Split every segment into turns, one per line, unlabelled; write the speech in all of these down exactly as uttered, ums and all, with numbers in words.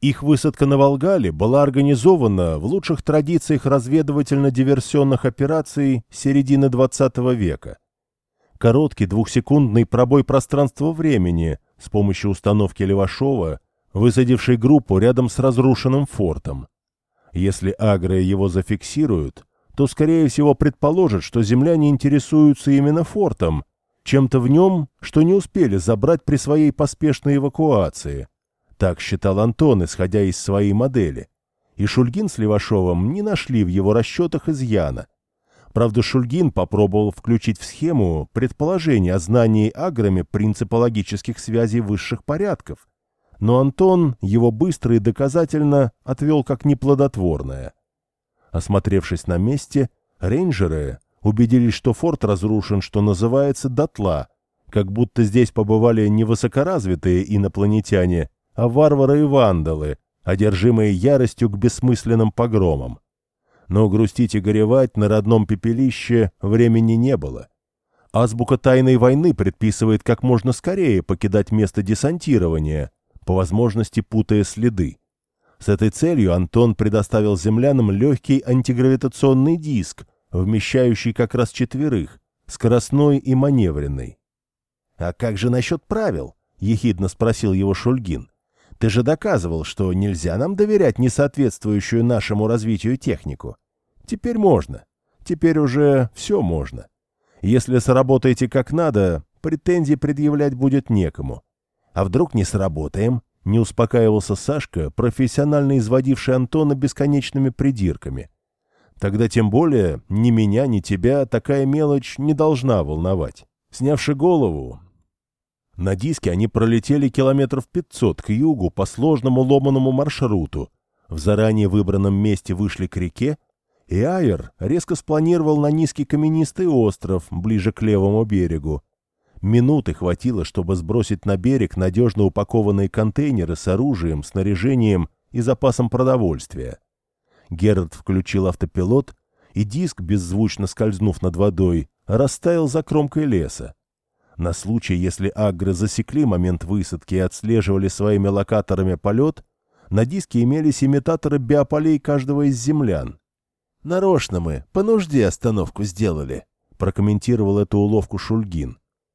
Их высадка на Волгале была организована в лучших традициях разведывательно-диверсионных операций середины двадцатого века. Короткий двухсекундный пробой пространства-времени с помощью установки Левашова, высадивший группу рядом с разрушенным фортом. Если агры его зафиксируют, то, скорее всего, предположат, что земляне интересуются именно фортом, чем-то в нем, что не успели забрать при своей поспешной эвакуации. Так считал Антон, исходя из своей модели. И Шульгин с Левашовым не нашли в его расчетах изъяна. Правда, Шульгин попробовал включить в схему предположение о знании аграми принципа логических связей высших порядков, но Антон его быстро и доказательно отвел как неплодотворное. Осмотревшись на месте, рейнджеры убедились, что форт разрушен, что называется, дотла, как будто здесь побывали не высокоразвитые инопланетяне, а варвары и вандалы, одержимые яростью к бессмысленным погромам. Но грустить и горевать на родном пепелище времени не было. Азбука тайной войны предписывает как можно скорее покидать место десантирования, по возможности путая следы. С этой целью Антон предоставил землянам легкий антигравитационный диск, вмещающий как раз четверых, скоростной и маневренный. «А как же насчет правил?» — ехидно спросил его Шульгин. «Ты же доказывал, что нельзя нам доверять несоответствующую нашему развитию технику. Теперь можно. Теперь уже все можно. Если сработаете как надо, претензий предъявлять будет некому. А вдруг не сработаем?» — не успокаивался Сашка, профессионально изводивший Антона бесконечными придирками. «Тогда тем более ни меня, ни тебя такая мелочь не должна волновать». Снявши голову, на диске они пролетели километров пятьсот к югу по сложному ломаному маршруту, в заранее выбранном месте вышли к реке, и Айер резко спланировал на низкий каменистый остров ближе к левому берегу. Минуты хватило, чтобы сбросить на берег надежно упакованные контейнеры с оружием, снаряжением и запасом продовольствия. Герард включил автопилот, и диск, беззвучно скользнув над водой, растаял за кромкой леса. На случай, если агры засекли момент высадки и отслеживали своими локаторами полет, на диске имелись имитаторы биополей каждого из землян. «Нарочно мы, по нужде остановку сделали», — прокомментировал эту уловку Шульгин.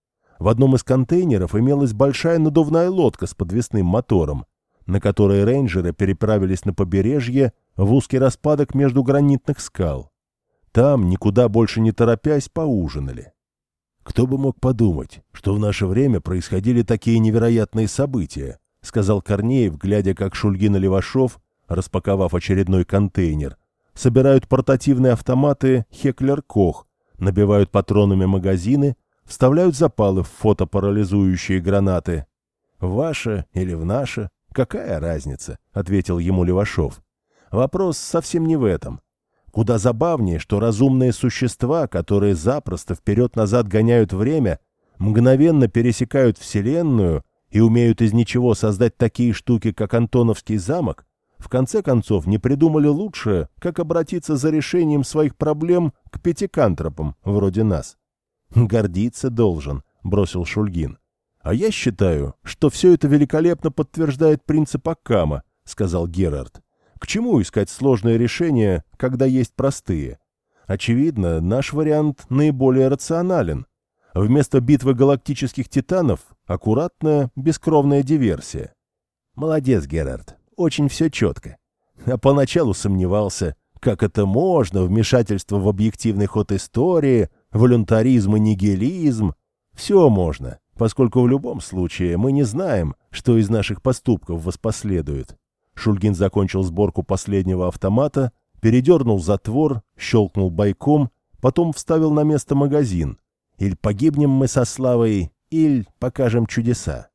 В одном из контейнеров имелась большая надувная лодка с подвесным мотором, на которой рейнджеры переправились на побережье в узкий распадок между гранитных скал. Там, никуда больше не торопясь, поужинали. «Кто бы мог подумать, что в наше время происходили такие невероятные события», — сказал Корнеев, глядя, как Шульгин и Левашов, распаковав очередной контейнер, собирают портативные автоматы «Хеклер-Кох», набивают патронами магазины, вставляют запалы в фотопарализующие гранаты. «Ваше или в наше? Какая разница?» — ответил ему Левашов. «Вопрос совсем не в этом. Куда забавнее, что разумные существа, которые запросто вперед-назад гоняют время, мгновенно пересекают Вселенную и умеют из ничего создать такие штуки, как Антоновский замок, в конце концов не придумали лучше, как обратиться за решением своих проблем к пятикантропам, вроде нас». «Гордиться должен», — бросил Шульгин. «А я считаю, что все это великолепно подтверждает принцип Аккама», — сказал Герард. «К чему искать сложные решения, когда есть простые? Очевидно, наш вариант наиболее рационален. Вместо битвы галактических титанов — аккуратная, бескровная диверсия». «Молодец, Герард, очень все четко. А поначалу сомневался, как это можно, вмешательство в объективный ход истории, волюнтаризм и нигилизм. Все можно, поскольку в любом случае мы не знаем, что из наших поступков воспоследует». Шульгин закончил сборку последнего автомата, передернул затвор, щелкнул бойком, потом вставил на место магазин. «Иль погибнем мы со славой, иль покажем чудеса».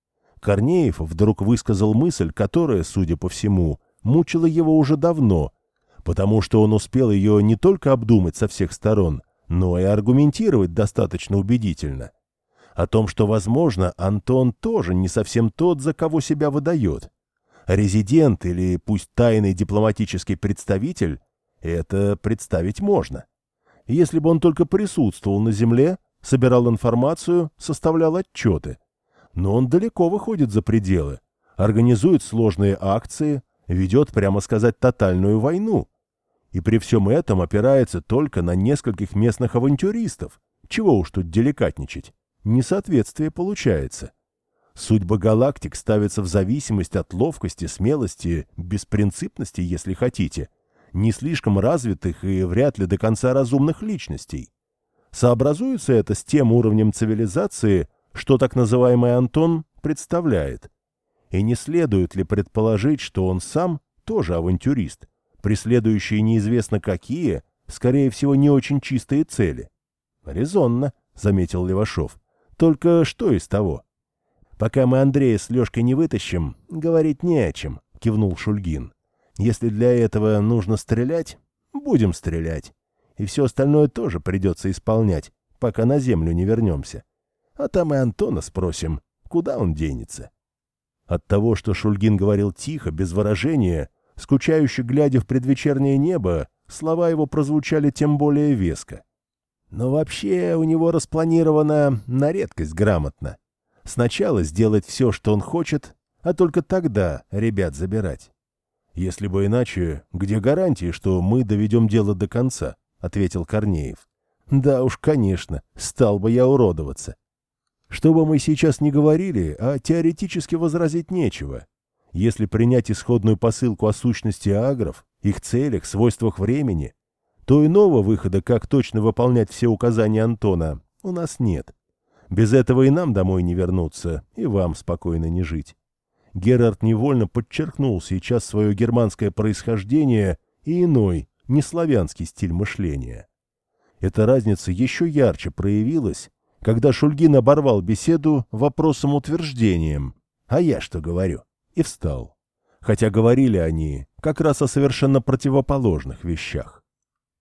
Корнеев вдруг высказал мысль, которая, судя по всему, мучила его уже давно, потому что он успел ее не только обдумать со всех сторон, но и аргументировать достаточно убедительно. О том, что, возможно, Антон тоже не совсем тот, за кого себя выдает. Резидент или пусть тайный дипломатический представитель — это представить можно. Если бы он только присутствовал на земле, собирал информацию, составлял отчеты. Но он далеко выходит за пределы, организует сложные акции, ведет, прямо сказать, тотальную войну. И при всем этом опирается только на нескольких местных авантюристов. Чего уж тут деликатничать? Несоответствие получается. Судьба галактик ставится в зависимость от ловкости, смелости, беспринципности, если хотите, не слишком развитых и вряд ли до конца разумных личностей. Сообразуется это с тем уровнем цивилизации, что так называемый Антон представляет. И не следует ли предположить, что он сам тоже авантюрист, преследующий неизвестно какие, скорее всего, не очень чистые цели? «Резонно», — заметил Левашов. «Только что из того?» «Пока мы Андрея с Лешкой не вытащим, говорить не о чем», — кивнул Шульгин. «Если для этого нужно стрелять, будем стрелять. И все остальное тоже придется исполнять, пока на землю не вернемся. А там и Антона спросим, куда он денется». От того, что Шульгин говорил тихо, без выражения, скучающе глядя в предвечернее небо, слова его прозвучали тем более веско. Но вообще у него распланировано на редкость грамотно. Сначала сделать все, что он хочет, а только тогда ребят забирать. «Если бы иначе, где гарантии, что мы доведем дело до конца?» — ответил Корнеев. «Да уж, конечно, стал бы я уродоваться. Что бы мы сейчас ни говорили, а теоретически возразить нечего. Если принять исходную посылку о сущности агров, их целях, свойствах времени, то иного выхода, как точно выполнять все указания Антона, у нас нет. Без этого и нам домой не вернуться, и вам спокойно не жить». Герард невольно подчеркнул сейчас свое германское происхождение и иной, неславянский стиль мышления. Эта разница еще ярче проявилась, когда Шульгин оборвал беседу вопросом-утверждением «А я что говорю?» и встал. Хотя говорили они как раз о совершенно противоположных вещах.